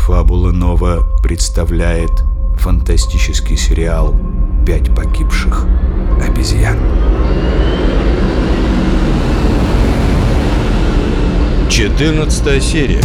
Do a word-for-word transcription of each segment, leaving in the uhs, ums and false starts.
Фабула Нова представляет фантастический сериал «Пять погибших обезьян». четырнадцатая серия.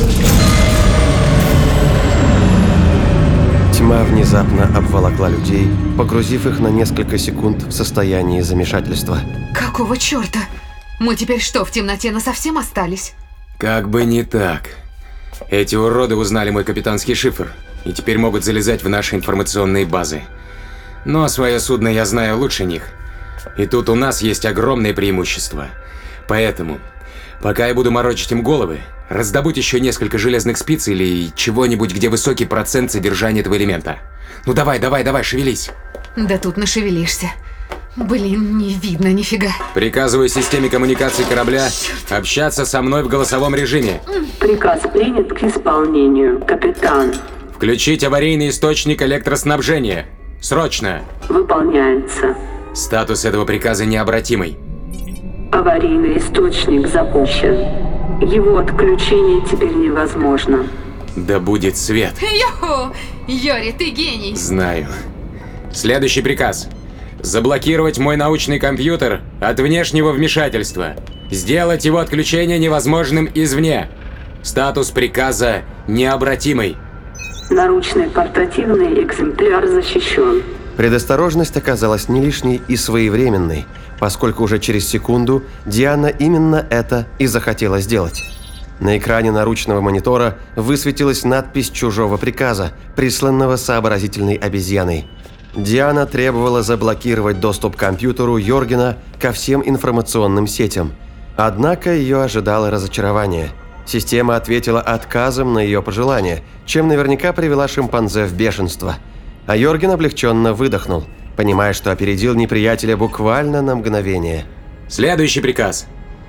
Тьма внезапно обволокла людей, погрузив их на несколько секунд в состояние замешательства. Какого черта? Мы теперь что, в темноте насовсем остались? Как бы не так. Эти уроды узнали мой капитанский шифр и теперь могут залезать в наши информационные базы. Но свое судно я знаю лучше них. И тут у нас есть огромное преимущество. Поэтому, пока я буду морочить им головы, раздобудь еще несколько железных спиц или чего-нибудь, где высокий процент содержания этого элемента. Ну давай, давай, давай, шевелись. Да тут нашевелишься. Блин, не видно нифига. Приказываю системе коммуникации корабля общаться со мной в голосовом режиме. Приказ принят к исполнению, капитан. Включить аварийный источник электроснабжения. Срочно. Выполняется. Статус этого приказа необратимый. Аварийный источник запущен. Его отключение теперь невозможно. Да будет свет. Йо-хо! Йори, ты гений! Знаю. Следующий приказ. Заблокировать мой научный компьютер от внешнего вмешательства. Сделать его отключение невозможным извне. Статус приказа необратимый. Наручный портативный экземпляр защищен. Предосторожность оказалась не лишней и своевременной, поскольку уже через секунду Диана именно это и захотела сделать. На экране наручного монитора высветилась надпись чужого приказа, присланного сообразительной обезьяной. Диана требовала заблокировать доступ к компьютеру Йоргена ко всем информационным сетям. Однако ее ожидало разочарование. Система ответила отказом на ее пожелание, чем наверняка привела шимпанзе в бешенство. А Йорген облегченно выдохнул, понимая, что опередил неприятеля буквально на мгновение. Следующий приказ.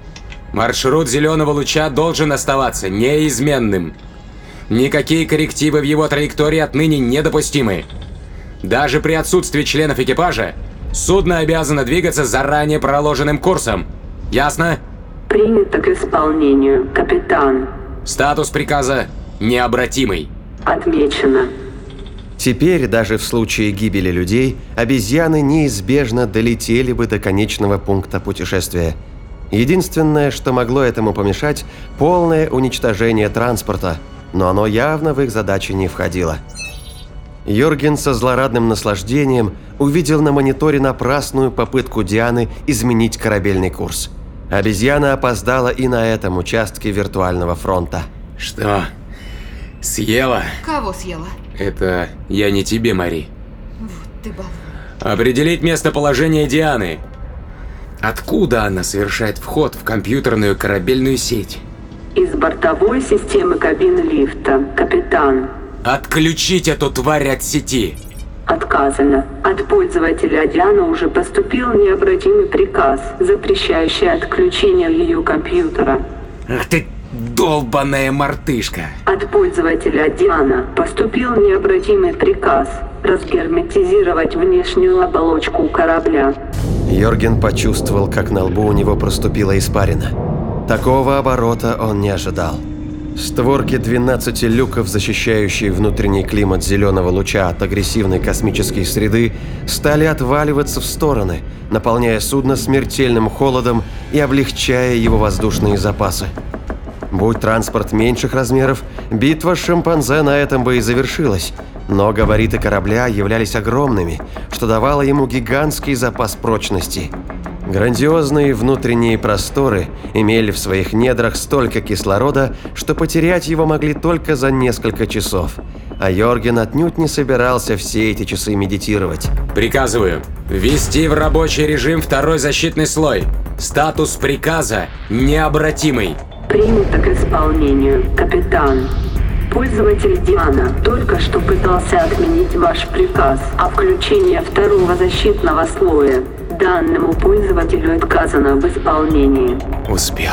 Маршрут зеленого луча должен оставаться неизменным. Никакие коррективы в его траектории отныне недопустимы. Даже при отсутствии членов экипажа судно обязано двигаться заранее проложенным курсом. Ясно? Принято к исполнению, капитан. Статус приказа необратимый. Отмечено. Теперь, даже в случае гибели людей, обезьяны неизбежно долетели бы до конечного пункта путешествия. Единственное, что могло этому помешать – полное уничтожение транспорта, но оно явно в их задачи не входило. Йорген со злорадным наслаждением увидел на мониторе напрасную попытку Дианы изменить корабельный курс. Обезьяна опоздала и на этом участке виртуального фронта. Что? Съела? Кого съела? Это я не тебе, Мари. Вот ты баллон. Определить местоположение Дианы. Откуда она совершает вход в компьютерную корабельную сеть? Из бортовой системы кабины лифта, капитан. Отключить эту тварь от сети. Отказано. От пользователя Дианы уже поступил необратимый приказ, запрещающий отключение ее компьютера. Ах ты долбаная мартышка. От пользователя Диана поступил необратимый приказ разгерметизировать внешнюю оболочку корабля. Йорген почувствовал, как на лбу у него проступила испарина. Такого оборота он не ожидал. Створки двенадцати люков, защищающие внутренний климат зеленого луча от агрессивной космической среды, стали отваливаться в стороны, наполняя судно смертельным холодом и облегчая его воздушные запасы. Будь транспорт меньших размеров, битва с шимпанзе на этом бы и завершилась, но габариты корабля являлись огромными, что давало ему гигантский запас прочности. Грандиозные внутренние просторы имели в своих недрах столько кислорода, что потерять его могли только за несколько часов. А Йорген отнюдь не собирался все эти часы медитировать. Приказываю ввести в рабочий режим второй защитный слой. Статус приказа необратимый. Принято к исполнению, капитан. Пользователь Диана только что пытался отменить ваш приказ о включении второго защитного слоя. Данному пользователю отказано в исполнении. Успел.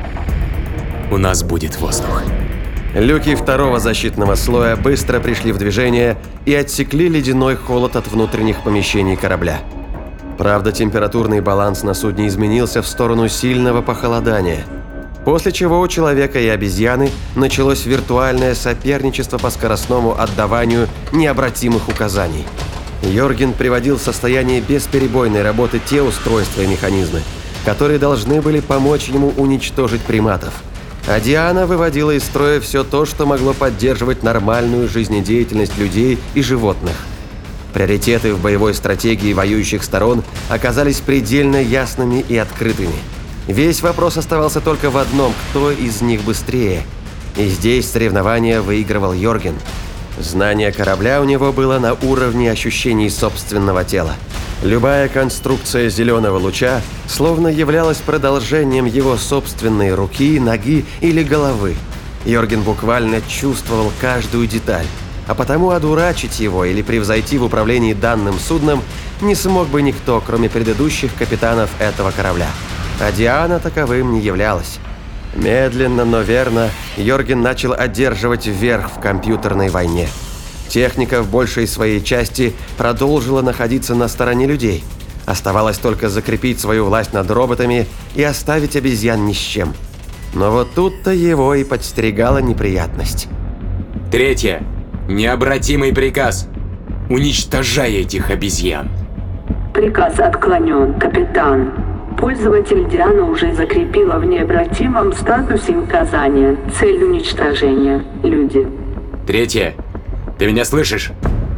У нас будет воздух. Люки второго защитного слоя быстро пришли в движение и отсекли ледяной холод от внутренних помещений корабля. Правда, температурный баланс на судне изменился в сторону сильного похолодания. После чего у человека и обезьяны началось виртуальное соперничество по скоростному отдаванию необратимых указаний. Йорген приводил в состояние бесперебойной работы те устройства и механизмы, которые должны были помочь ему уничтожить приматов. А Диана выводила из строя все то, что могло поддерживать нормальную жизнедеятельность людей и животных. Приоритеты в боевой стратегии воюющих сторон оказались предельно ясными и открытыми. Весь вопрос оставался только в одном – кто из них быстрее. И здесь соревнования выигрывал Йорген. Знание корабля у него было на уровне ощущений собственного тела. Любая конструкция зеленого луча словно являлась продолжением его собственной руки, ноги или головы. Йорген буквально чувствовал каждую деталь, а потому одурачить его или превзойти в управлении данным судном не смог бы никто, кроме предыдущих капитанов этого корабля. А Диана таковым не являлась. Медленно, но верно, Йорген начал одерживать верх в компьютерной войне. Техника в большей своей части продолжила находиться на стороне людей. Оставалось только закрепить свою власть над роботами и оставить обезьян ни с чем. Но вот тут-то его и подстерегала неприятность. Третье. Необратимый приказ. Уничтожай этих обезьян. Приказ отклонен, капитан. Пользователь Диана уже закрепила в необратимом статусе указания. Цель уничтожения. Люди. Третье. Ты меня слышишь?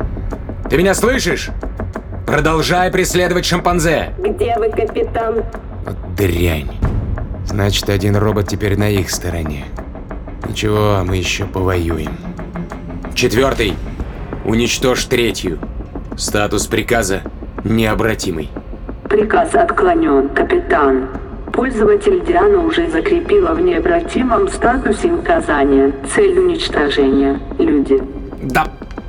Ты меня слышишь? Продолжай преследовать шимпанзе. Где вы, капитан? Вот дрянь. Значит, один робот теперь на их стороне. Ничего, мы еще повоюем. Четвертый. Уничтожь третью. Статус приказа необратимый. Приказ отклонен, капитан. Пользователь Диана уже закрепила в необратимом статусе указания. Цель уничтожения. Люди. Да.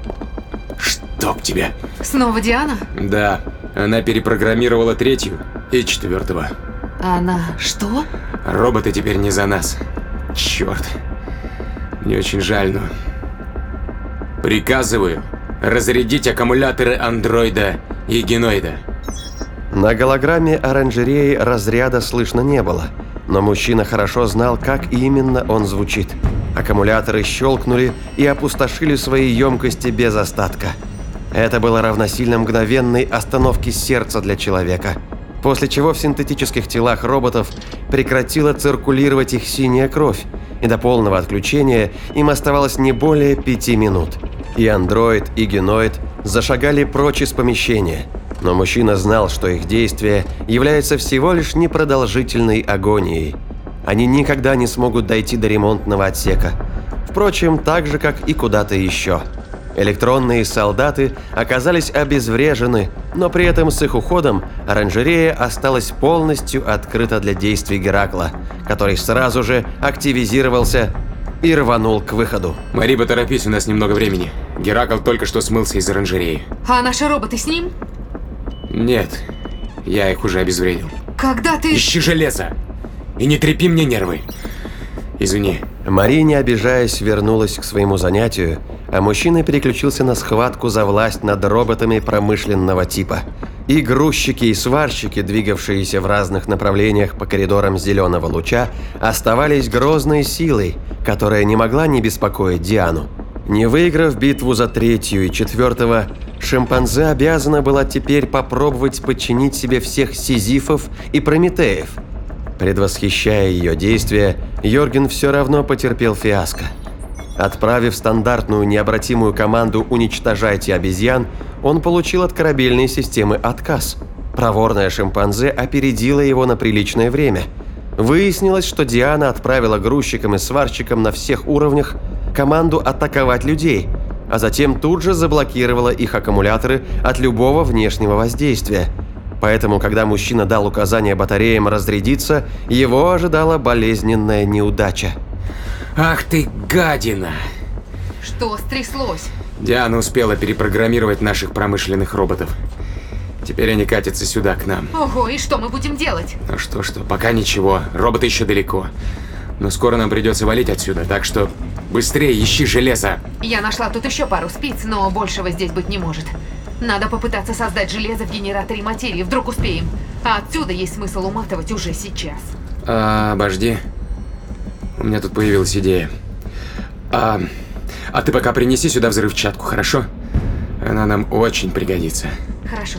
Чтоб тебя. Снова Диана? Да. Она перепрограммировала третью и четвертого. Она что? Роботы теперь не за нас. Черт. Мне очень жаль, но... Приказываю разрядить аккумуляторы андроида и геноида. На голограмме оранжереи разряда слышно не было, но мужчина хорошо знал, как именно он звучит. Аккумуляторы щелкнули и опустошили свои емкости без остатка. Это было равносильно мгновенной остановке сердца для человека, после чего в синтетических телах роботов прекратила циркулировать их синяя кровь, и до полного отключения им оставалось не более пяти минут. И андроид, и геноид зашагали прочь из помещения. Но мужчина знал, что их действие является всего лишь непродолжительной агонией. Они никогда не смогут дойти до ремонтного отсека. Впрочем, так же, как и куда-то еще. Электронные солдаты оказались обезврежены, но при этом с их уходом оранжерея осталась полностью открыта для действий Геракла, который сразу же активизировался и рванул к выходу. Мари, поторопись, у нас немного времени. Геракл только что смылся из оранжереи. А наши роботы с ним? Нет, я их уже обезвредил. Когда ты... Ищи железо и не трепи мне нервы. Извини. Мари, не обижаясь, вернулась к своему занятию, а мужчина переключился на схватку за власть над роботами промышленного типа. И грузчики, и сварщики, двигавшиеся в разных направлениях по коридорам зеленого луча, оставались грозной силой, которая не могла не беспокоить Диану. Не выиграв битву за третью и четвертого, шимпанзе обязана была теперь попробовать подчинить себе всех Сизифов и Прометеев. Предвосхищая ее действия, Йорген все равно потерпел фиаско. Отправив стандартную необратимую команду «Уничтожайте обезьян», он получил от корабельной системы отказ. Проворная шимпанзе опередила его на приличное время. Выяснилось, что Диана отправила грузчикам и сварщикам на всех уровнях команду атаковать людей, а затем тут же заблокировала их аккумуляторы от любого внешнего воздействия. Поэтому, когда мужчина дал указание батареям разрядиться, его ожидала болезненная неудача. Ах ты гадина! Что стряслось? Диана успела перепрограммировать наших промышленных роботов. Теперь они катятся сюда, к нам. Ого, и что мы будем делать? Ну что-что, пока ничего, роботы еще далеко. Но скоро нам придется валить отсюда, так что быстрее ищи железо. Я нашла тут еще пару спиц, но большего здесь быть не может. Надо попытаться создать железо в генераторе материи, вдруг успеем. А отсюда есть смысл уматывать уже сейчас. А, обожди. У меня тут появилась идея. А, а ты пока принеси сюда взрывчатку, хорошо? Она нам очень пригодится. Хорошо.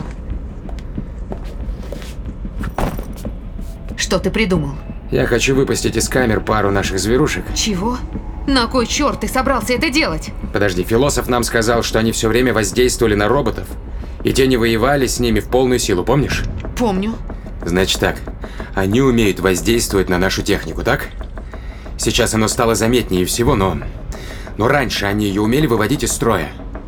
Что ты придумал? Я хочу выпустить из камер пару наших зверушек. Чего? На кой черт ты собрался это делать? Подожди, философ нам сказал, что они все время воздействовали на роботов, и те не воевали с ними в полную силу, помнишь? Помню. Значит так, они умеют воздействовать на нашу технику, так? Сейчас оно стало заметнее всего, но... Но раньше они ее умели выводить из строя.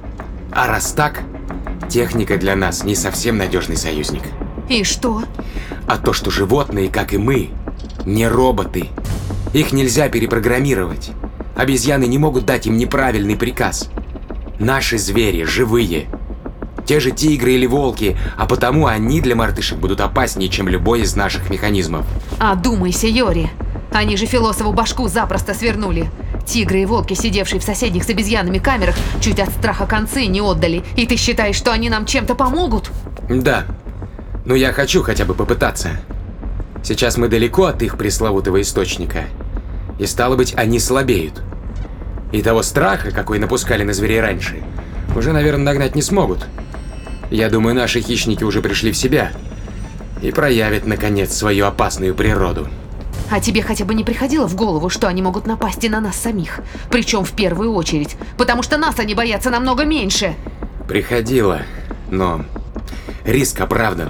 А раз так, техника для нас не совсем надежный союзник. И что? А то, что животные, как и мы, не роботы. Их нельзя перепрограммировать. Обезьяны не могут дать им неправильный приказ. Наши звери живые. Те же тигры или волки, а потому они для мартышек будут опаснее, чем любой из наших механизмов. Одумайся, Йори. Они же философу башку запросто свернули. Тигры и волки, сидевшие в соседних с обезьянами камерах, чуть от страха концы не отдали. И ты считаешь, что они нам чем-то помогут? Да. Но я хочу хотя бы попытаться. Сейчас мы далеко от их пресловутого источника. И стало быть, они слабеют. И того страха, какой напускали на зверей раньше, уже, наверное, нагнать не смогут. Я думаю, наши хищники уже пришли в себя и проявят, наконец, свою опасную природу. А тебе хотя бы не приходило в голову, что они могут напасть и на нас самих? Причем в первую очередь, потому что нас они боятся намного меньше. Приходило, но риск оправдан.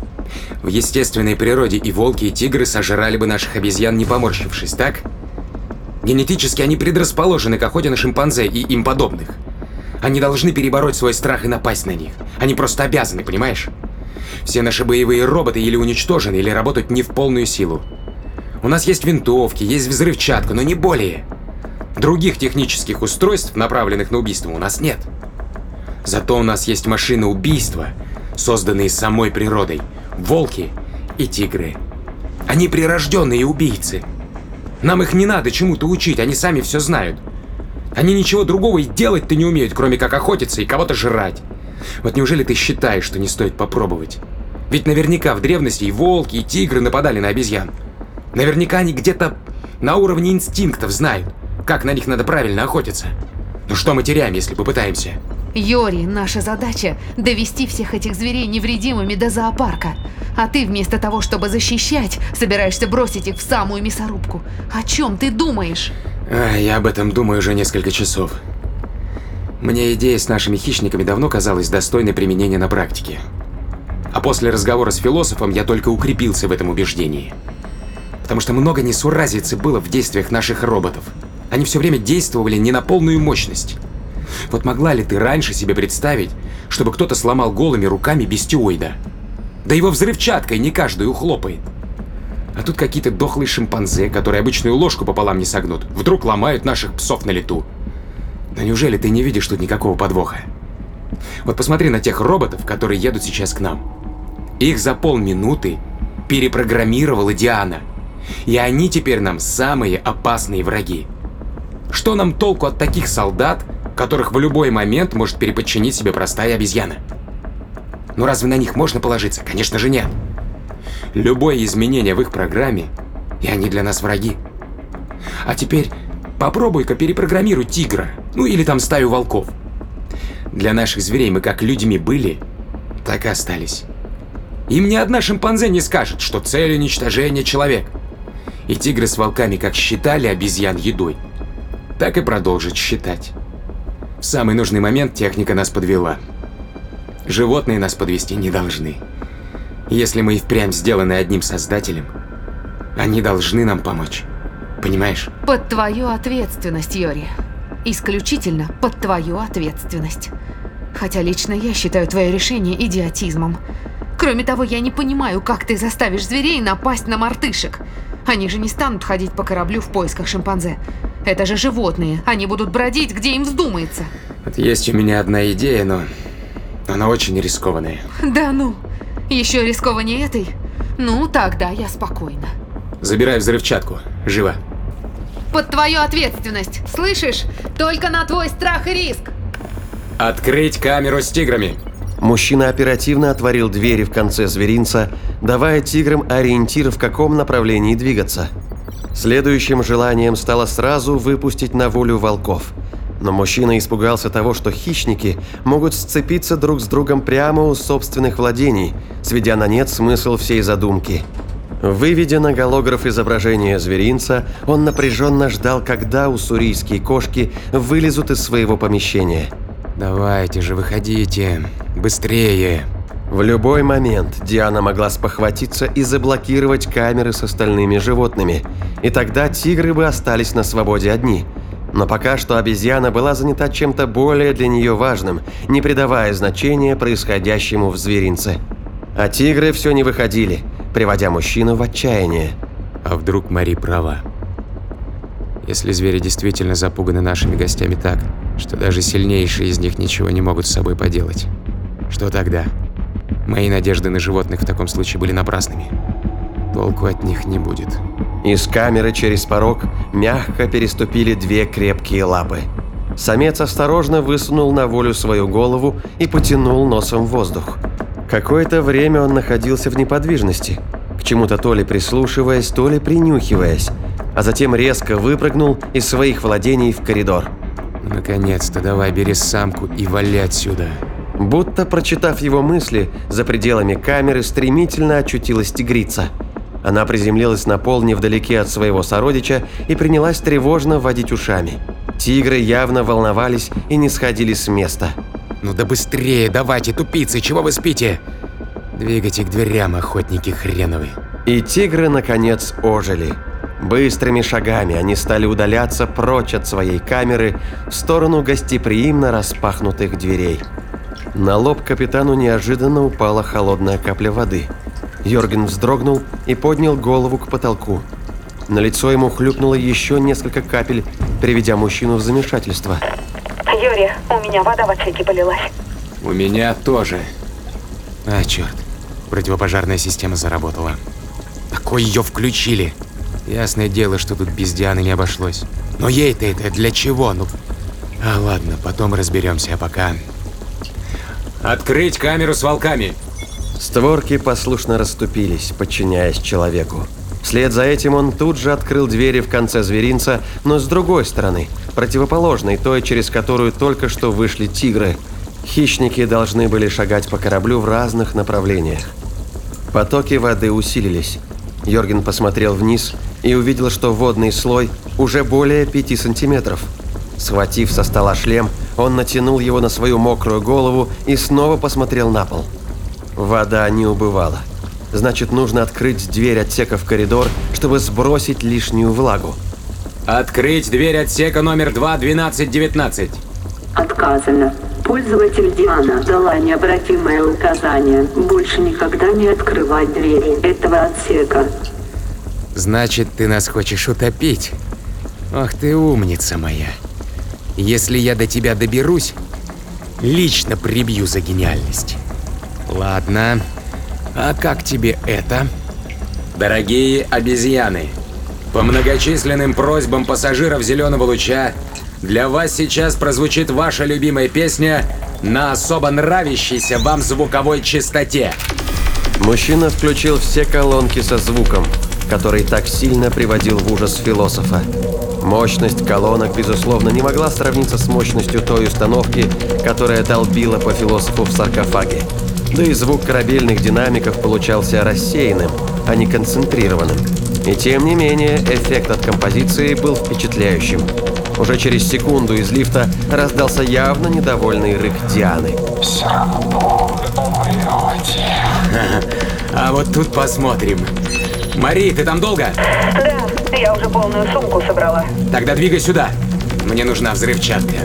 В естественной природе и волки, и тигры сожрали бы наших обезьян, не поморщившись, так? Генетически они предрасположены к охоте на шимпанзе и им подобных. Они должны перебороть свой страх и напасть на них. Они просто обязаны, понимаешь? Все наши боевые роботы или уничтожены, или работают не в полную силу. У нас есть винтовки, есть взрывчатка, но не более. Других технических устройств, направленных на убийство, у нас нет. Зато у нас есть машины убийства, созданные самой природой. Волки и тигры. Они прирожденные убийцы. Нам их не надо чему-то учить, они сами все знают. Они ничего другого и делать-то не умеют, кроме как охотиться и кого-то жрать. Вот неужели ты считаешь, что не стоит попробовать? Ведь наверняка в древности и волки, и тигры нападали на обезьян. Наверняка они где-то на уровне инстинктов знают, как на них надо правильно охотиться. Ну что мы теряем, если попытаемся? Йори, наша задача – довести всех этих зверей невредимыми до зоопарка. А ты вместо того, чтобы защищать, собираешься бросить их в самую мясорубку. О чем ты думаешь? А, я об этом думаю уже несколько часов. Мне идея с нашими хищниками давно казалась достойной применения на практике. А после разговора с философом я только укрепился в этом убеждении. Потому что много несуразицы было в действиях наших роботов. Они все время действовали не на полную мощность. Вот могла ли ты раньше себе представить, чтобы кто-то сломал голыми руками бестиоида? Да его взрывчаткой не каждый ухлопает. А тут какие-то дохлые шимпанзе, которые обычную ложку пополам не согнут, вдруг ломают наших псов на лету. Но неужели ты не видишь тут никакого подвоха? Вот посмотри на тех роботов, которые едут сейчас к нам. Их за полминуты перепрограммировала Диана. И они теперь нам самые опасные враги. Что нам толку от таких солдат, которых в любой момент может переподчинить себе простая обезьяна? Ну разве на них можно положиться? Конечно же нет. Любое изменение в их программе, и они для нас враги. А теперь попробуй-ка перепрограммируй тигра, ну или там стаю волков. Для наших зверей мы как людьми были, так и остались. Им ни одна шимпанзе не скажет, что цель уничтожения человек. И тигры с волками как считали обезьян едой, так и продолжат считать. В самый нужный момент техника нас подвела. Животные нас подвести не должны. Если мы и впрямь сделаны одним создателем, они должны нам помочь. Понимаешь? Под твою ответственность, Йори. Исключительно под твою ответственность. Хотя лично я считаю твое решение идиотизмом. Кроме того, я не понимаю, как ты заставишь зверей напасть на мартышек. Они же не станут ходить по кораблю в поисках шимпанзе. Это же животные. Они будут бродить, где им вздумается. Вот есть у меня одна идея, но она очень рискованная. Да ну, еще рискованнее этой? Ну, тогда я спокойна. Забирай взрывчатку. Живо. Под твою ответственность. Слышишь? Только на твой страх и риск. Открыть камеру с тиграми. Мужчина оперативно отворил двери в конце зверинца, давая тиграм ориентир, в каком направлении двигаться. Следующим желанием стало сразу выпустить на волю волков. Но мужчина испугался того, что хищники могут сцепиться друг с другом прямо у собственных владений, сведя на нет смысл всей задумки. Выведя на голограф изображение зверинца, он напряженно ждал, когда уссурийские кошки вылезут из своего помещения. Давайте же, выходите. Быстрее. В любой момент Диана могла спохватиться и заблокировать камеры с остальными животными, и тогда тигры бы остались на свободе одни. Но пока что обезьяна была занята чем-то более для нее важным, не придавая значения происходящему в зверинце. А тигры все не выходили, приводя мужчину в отчаяние. А вдруг Мари права? Если звери действительно запуганы нашими гостями так, что даже сильнейшие из них ничего не могут с собой поделать, что тогда? Мои надежды на животных в таком случае были напрасными. Толку от них не будет. Из камеры через порог мягко переступили две крепкие лапы. Самец осторожно высунул на волю свою голову и потянул носом в воздух. Какое-то время он находился в неподвижности, к чему-то то ли прислушиваясь, то ли принюхиваясь, а затем резко выпрыгнул из своих владений в коридор. Наконец-то, давай бери самку и вали отсюда. Будто прочитав его мысли, за пределами камеры стремительно очутилась тигрица. Она приземлилась на пол невдалеке от своего сородича и принялась тревожно водить ушами. Тигры явно волновались и не сходили с места. Ну да быстрее, давайте, тупицы, чего вы спите? Двигайте к дверям, охотники хреновы. И тигры, наконец, ожили. Быстрыми шагами они стали удаляться прочь от своей камеры в сторону гостеприимно распахнутых дверей. На лоб капитану неожиданно упала холодная капля воды. Йорген вздрогнул и поднял голову к потолку. На лицо ему хлюпнуло еще несколько капель, приведя мужчину в замешательство. Юрий, у меня вода в отсеке полилась. У меня тоже. А, черт. Противопожарная система заработала. Такой ее включили. Ясное дело, что тут без Дианы не обошлось. Но ей-то это для чего? Ну, а ладно, потом разберемся, а пока... Открыть камеру с волками! Створки послушно расступились, подчиняясь человеку. Вслед за этим он тут же открыл двери в конце зверинца, но с другой стороны, противоположной той, через которую только что вышли тигры. Хищники должны были шагать по кораблю в разных направлениях. Потоки воды усилились. Йорген посмотрел вниз и увидел, что водный слой уже более пяти сантиметров. Схватив со стола шлем, он натянул его на свою мокрую голову и снова посмотрел на пол. Вода не убывала. Значит, нужно открыть дверь отсека в коридор, чтобы сбросить лишнюю влагу. Открыть дверь отсека номер два двенадцать девятнадцать. Отказано. Пользователь Диана дала необратимое указание больше никогда не открывать двери этого отсека. Значит, ты нас хочешь утопить? Ах ты умница моя. Если я до тебя доберусь, лично прибью за гениальность. Ладно. А как тебе это? Дорогие обезьяны, по многочисленным просьбам пассажиров «Зеленого луча» для вас сейчас прозвучит ваша любимая песня на особо нравящейся вам звуковой частоте. Мужчина включил все колонки со звуком, который так сильно приводил в ужас философа. Мощность колонок, безусловно, не могла сравниться с мощностью той установки, которая долбила по философу в саркофаге. Да и звук корабельных динамиков получался рассеянным, а не концентрированным. И тем не менее, эффект от композиции был впечатляющим. Уже через секунду из лифта раздался явно недовольный рык Дианы. Все равно вы умрете. А вот тут посмотрим. Мари, ты там долго? Да, я уже полную сумку собрала. Тогда двигай сюда. Мне нужна взрывчатка.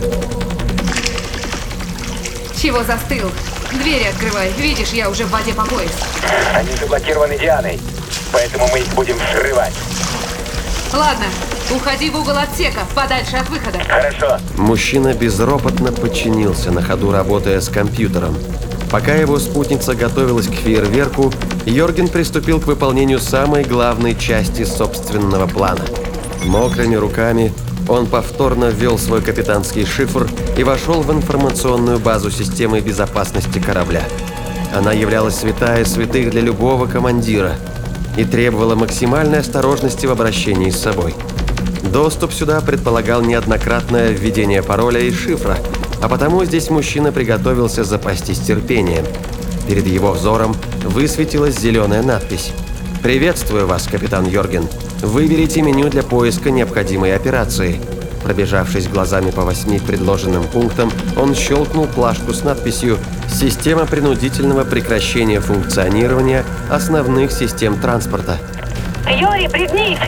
Чего застыл? Двери открывай. Видишь, я уже в воде по пояс. Они заблокированы Дианой, поэтому мы их будем взрывать. Ладно, уходи в угол отсека, подальше от выхода. Хорошо. Мужчина безропотно подчинился, на ходу работая с компьютером. Пока его спутница готовилась к фейерверку, Йорген приступил к выполнению самой главной части собственного плана. Мокрыми руками он повторно ввел свой капитанский шифр и вошел в информационную базу системы безопасности корабля. Она являлась святая святых для любого командира. и требовала максимальной осторожности в обращении с собой. Доступ сюда предполагал неоднократное введение пароля и шифра, а потому здесь мужчина приготовился запастись терпением. Перед его взором высветилась зеленая надпись. «Приветствую вас, капитан Йорген. Выберите меню для поиска необходимой операции». Пробежавшись глазами по восьми предложенным пунктам, он щелкнул плашку с надписью «Система принудительного прекращения функционирования основных систем транспорта». Юрий, пригнись!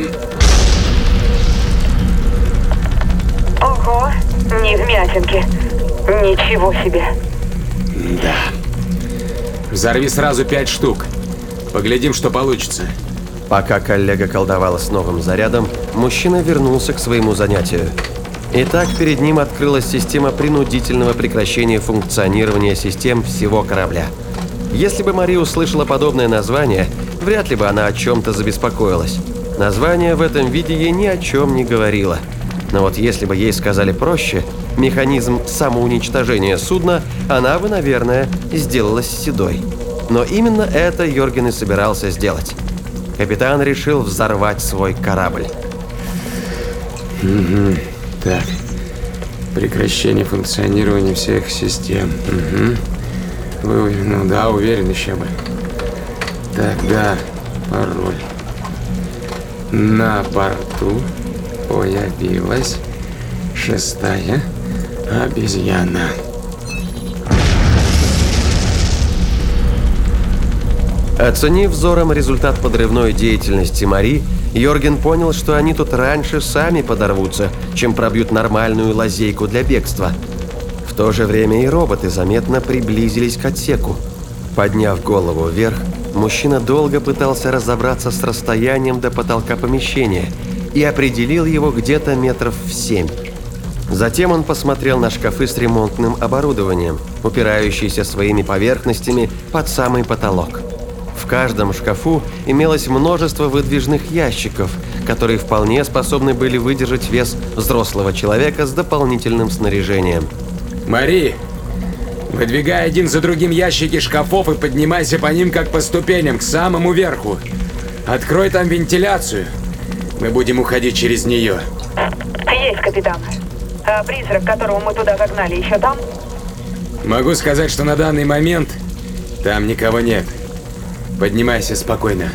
Ого, не вмятинки. Ничего себе. Да. Взорви сразу пять штук. Поглядим, что получится. Пока коллега колдовала с новым зарядом, мужчина вернулся к своему занятию. Итак, перед ним открылась система принудительного прекращения функционирования систем всего корабля. Если бы Мари услышала подобное название, вряд ли бы она о чем-то забеспокоилась. Название в этом виде ей ни о чем не говорило. Но вот если бы ей сказали проще, механизм самоуничтожения судна, она бы, наверное, сделалась седой. Но именно это Йорген и собирался сделать. Капитан решил взорвать свой корабль. Угу. Так. Прекращение функционирования всех систем. Угу. Вы, ну да, уверен еще бы. Так, да, пароль. На борту появилась шестая обезьяна. Оценив взором результат подрывной деятельности Мари, Йорген понял, что они тут раньше сами подорвутся, чем пробьют нормальную лазейку для бегства. В то же время и роботы заметно приблизились к отсеку. Подняв голову вверх, мужчина долго пытался разобраться с расстоянием до потолка помещения и определил его где-то метров в семь. Затем он посмотрел на шкафы с ремонтным оборудованием, упирающиеся своими поверхностями под самый потолок. В каждом шкафу имелось множество выдвижных ящиков, которые вполне способны были выдержать вес взрослого человека с дополнительным снаряжением. Мари, выдвигай один за другим ящики шкафов и поднимайся по ним как по ступеням к самому верху. Открой там вентиляцию. Мы будем уходить через нее. Есть, капитан. А призрак, которого мы туда загнали, еще там? Могу сказать, что на данный момент там никого нет. Поднимайся спокойно.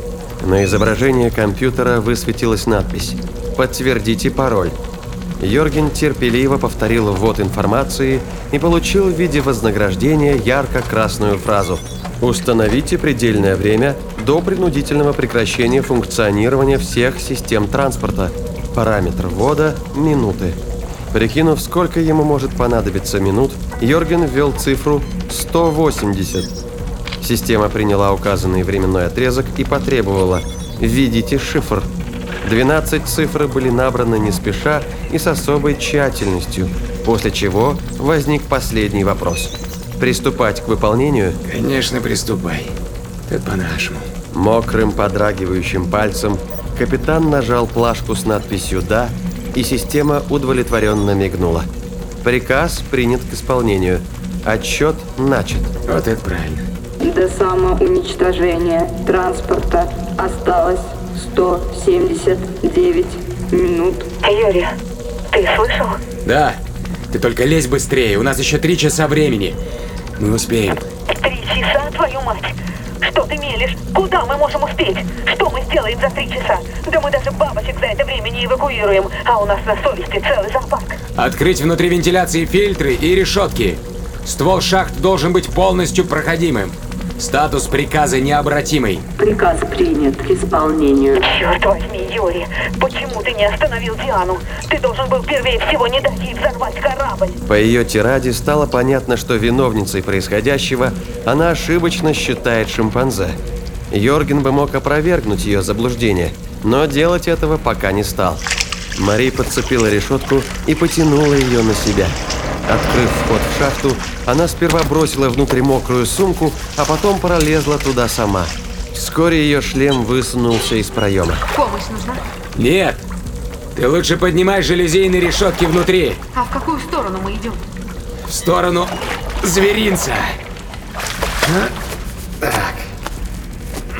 На изображении компьютера высветилась надпись «Подтвердите пароль». Йорген терпеливо повторил ввод информации и получил в виде вознаграждения ярко-красную фразу «Установите предельное время до принудительного прекращения функционирования всех систем транспорта. Параметр ввода – минуты». Прикинув, сколько ему может понадобиться минут, Йорген ввел цифру сто восемьдесят. Система приняла указанный временной отрезок и потребовала «Введите шифр». двенадцать цифр были набраны не спеша и с особой тщательностью, после чего возник последний вопрос. Приступать к выполнению? Конечно, приступай. Это по-нашему. Мокрым, подрагивающим пальцем капитан нажал плашку с надписью «Да», и система удовлетворенно мигнула. Приказ принят к исполнению. Отсчет начат. Вот это правильно. До самоуничтожения транспорта осталось сто семьдесят девять минут. Юрий, ты слышал? Да. Ты только лезь быстрее. У нас еще три часа времени. Мы успеем. Три часа, твою мать! Что ты мелешь? Куда мы можем успеть? Что мы сделаем за три часа? Да мы даже бабочек за это время не эвакуируем, а у нас на совести целый зоопарк. Открыть внутри вентиляции фильтры и решетки. Ствол шахт должен быть полностью проходимым. Статус приказа необратимый. Приказ принят к исполнению. Черт возьми, Юрий, почему ты не остановил Диану? Ты должен был первее всего не дать ей взорвать корабль. По ее тираде стало понятно, что виновницей происходящего она ошибочно считает шимпанзе. Йорген бы мог опровергнуть ее заблуждение, но делать этого пока не стал. Мари подцепила решетку и потянула ее на себя. Открыв вход в шахту, она сперва бросила внутрь мокрую сумку, а потом пролезла туда сама. Вскоре ее шлем высунулся из проема. Помощь нужна? Нет! Ты лучше поднимай железейные решетки внутри. А в какую сторону мы идем? В сторону зверинца. А? Так. Вот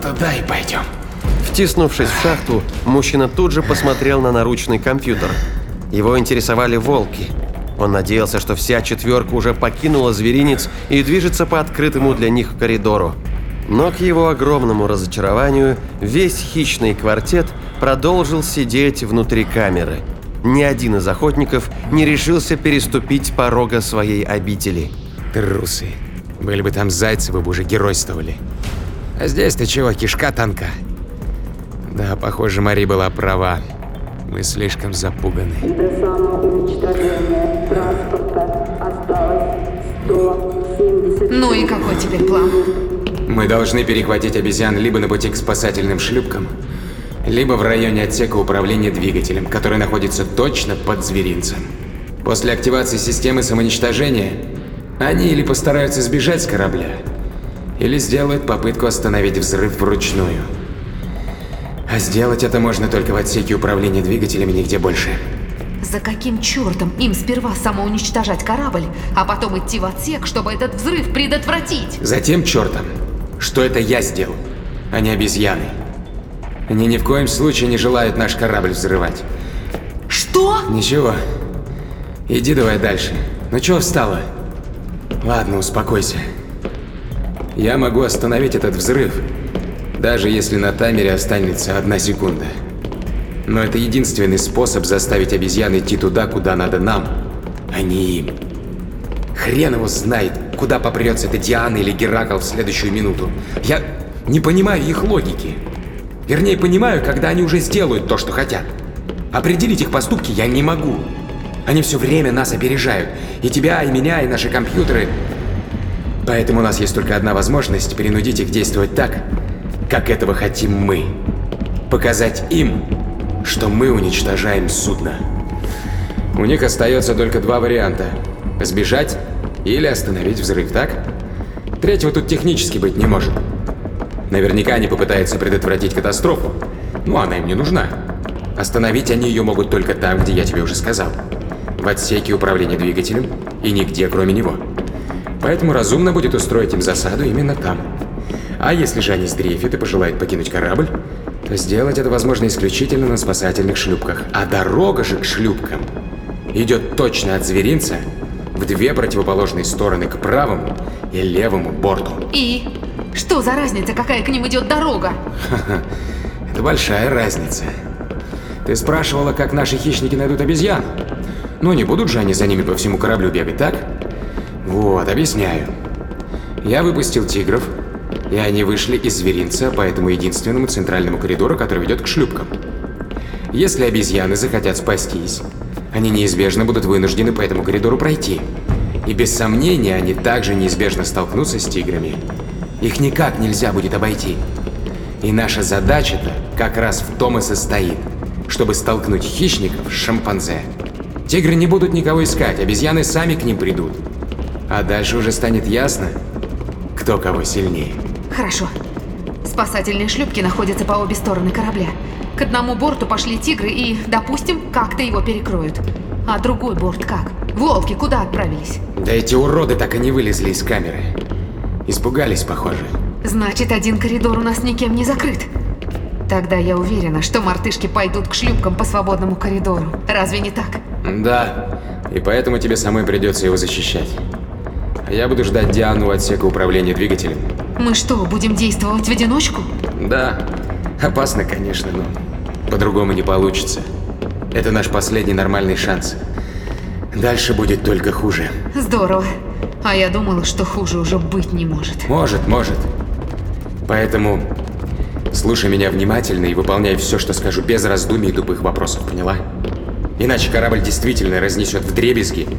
туда и пойдем. Втиснувшись в шахту, мужчина тут же посмотрел на наручный компьютер. Его интересовали волки. Он надеялся, что вся четверка уже покинула зверинец и движется по открытому для них коридору. Но к его огромному разочарованию весь хищный квартет продолжил сидеть внутри камеры. Ни один из охотников не решился переступить порога своей обители. Трусы. Были бы там зайцы, вы бы уже геройствовали. А здесь-то чего, кишка тонка. Да, похоже, Мари была права. Мы слишком запуганы. До самоуничтожения транспорта осталось сто семьдесят... Ну и какой теперь план? Мы должны перехватить обезьян либо на пути к спасательным шлюпкам, либо в районе отсека управления двигателем, который находится точно под зверинцем. После активации системы самоуничтожения они или постараются сбежать с корабля, или сделают попытку остановить взрыв вручную. А сделать это можно только в отсеке управления двигателями, нигде больше. За каким чертом им сперва самоуничтожать корабль, а потом идти в отсек, чтобы этот взрыв предотвратить? За тем чертом, что это я сделал, а не обезьяны. Они ни в коем случае не желают наш корабль взрывать. Что? Ничего. Иди давай дальше. Ну чего встала? Ладно, успокойся. Я могу остановить этот взрыв, даже если на таймере останется одна секунда. Но это единственный способ заставить обезьян идти туда, куда надо нам, а не им. Хрен его знает, куда попрется эта Диана или Геракл в следующую минуту. Я не понимаю их логики. Вернее, понимаю, когда они уже сделают то, что хотят. Определить их поступки я не могу. Они все время нас опережают. И тебя, и меня, и наши компьютеры. Поэтому у нас есть только одна возможность принудить их действовать так, как этого хотим мы. Показать им, что мы уничтожаем судно. У них остается только два варианта. Сбежать или остановить взрыв, так? Третьего тут технически быть не может. Наверняка они попытаются предотвратить катастрофу, но она им не нужна. Остановить они ее могут только там, где я тебе уже сказал. В отсеке управления двигателем и нигде, кроме него. Поэтому разумно будет устроить им засаду именно там. А если же они сдрейфят и пожелают покинуть корабль, то сделать это возможно исключительно на спасательных шлюпках. А дорога же к шлюпкам идет точно от зверинца в две противоположные стороны, к правому и левому борту. И? Что за разница, какая к ним идет дорога? Ха-ха, это большая разница. Ты спрашивала, как наши хищники найдут обезьян? Ну, не будут же они за ними по всему кораблю бегать, так? Вот, объясняю. Я выпустил тигров, и они вышли из зверинца по этому единственному центральному коридору, который ведет к шлюпкам. Если обезьяны захотят спастись, они неизбежно будут вынуждены по этому коридору пройти. И без сомнения, они также неизбежно столкнутся с тиграми. Их никак нельзя будет обойти. И наша задача-то как раз в том и состоит, чтобы столкнуть хищников с шимпанзе. Тигры не будут никого искать, обезьяны сами к ним придут. А дальше уже станет ясно, кто кого сильнее. Хорошо. Спасательные шлюпки находятся по обе стороны корабля. К одному борту пошли тигры и, допустим, как-то его перекроют. А другой борт как? Волки куда отправились? Да эти уроды так и не вылезли из камеры. Испугались, похоже. Значит, один коридор у нас никем не закрыт. Тогда я уверена, что мартышки пойдут к шлюпкам по свободному коридору. Разве не так? Да, и поэтому тебе самой придется его защищать. А я буду ждать Диану у отсека управления двигателем. Мы что, будем действовать в одиночку? Да, опасно, конечно, но по-другому не получится. Это наш последний нормальный шанс. Дальше будет только хуже. Здорово. А я думала, что хуже уже быть не может. Может, может. Поэтому слушай меня внимательно и выполняй все, что скажу, без раздумий и тупых вопросов, поняла? Иначе корабль действительно разнесет вдребезги,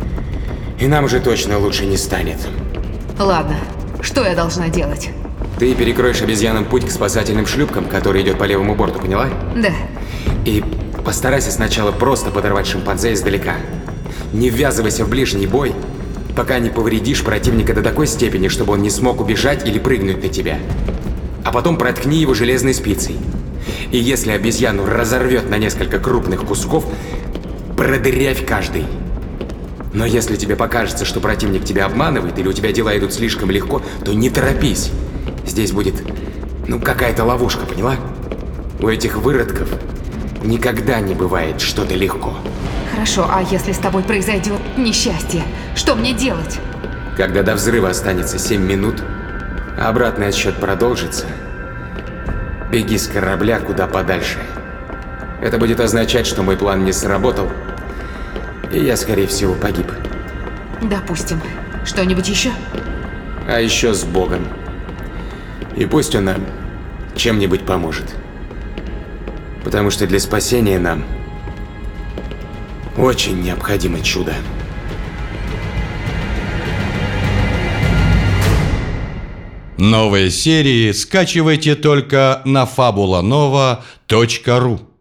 и нам уже точно лучше не станет. Ладно, что я должна делать? Ты перекроешь обезьянам путь к спасательным шлюпкам, который идет по левому борту, поняла? Да. И постарайся сначала просто подорвать шимпанзе издалека. Не ввязывайся в ближний бой, пока не повредишь противника до такой степени, чтобы он не смог убежать или прыгнуть на тебя. А потом проткни его железной спицей. И если обезьяну разорвет на несколько крупных кусков, продырявь каждый. Но если тебе покажется, что противник тебя обманывает или у тебя дела идут слишком легко, то не торопись. Здесь будет Ну, какая-то ловушка, поняла? У этих выродков никогда не бывает что-то легко. Хорошо, а если с тобой произойдет несчастье? Что мне делать? Когда до взрыва останется семь минут, а обратный отсчет продолжится, беги с корабля куда подальше. Это будет означать, что мой план не сработал, и я, скорее всего, погиб. Допустим. Что-нибудь еще? А еще с Богом. И пусть он нам чем-нибудь поможет. Потому что для спасения нам очень необходимо чудо. Новые серии скачивайте только на фабула нова точка ру.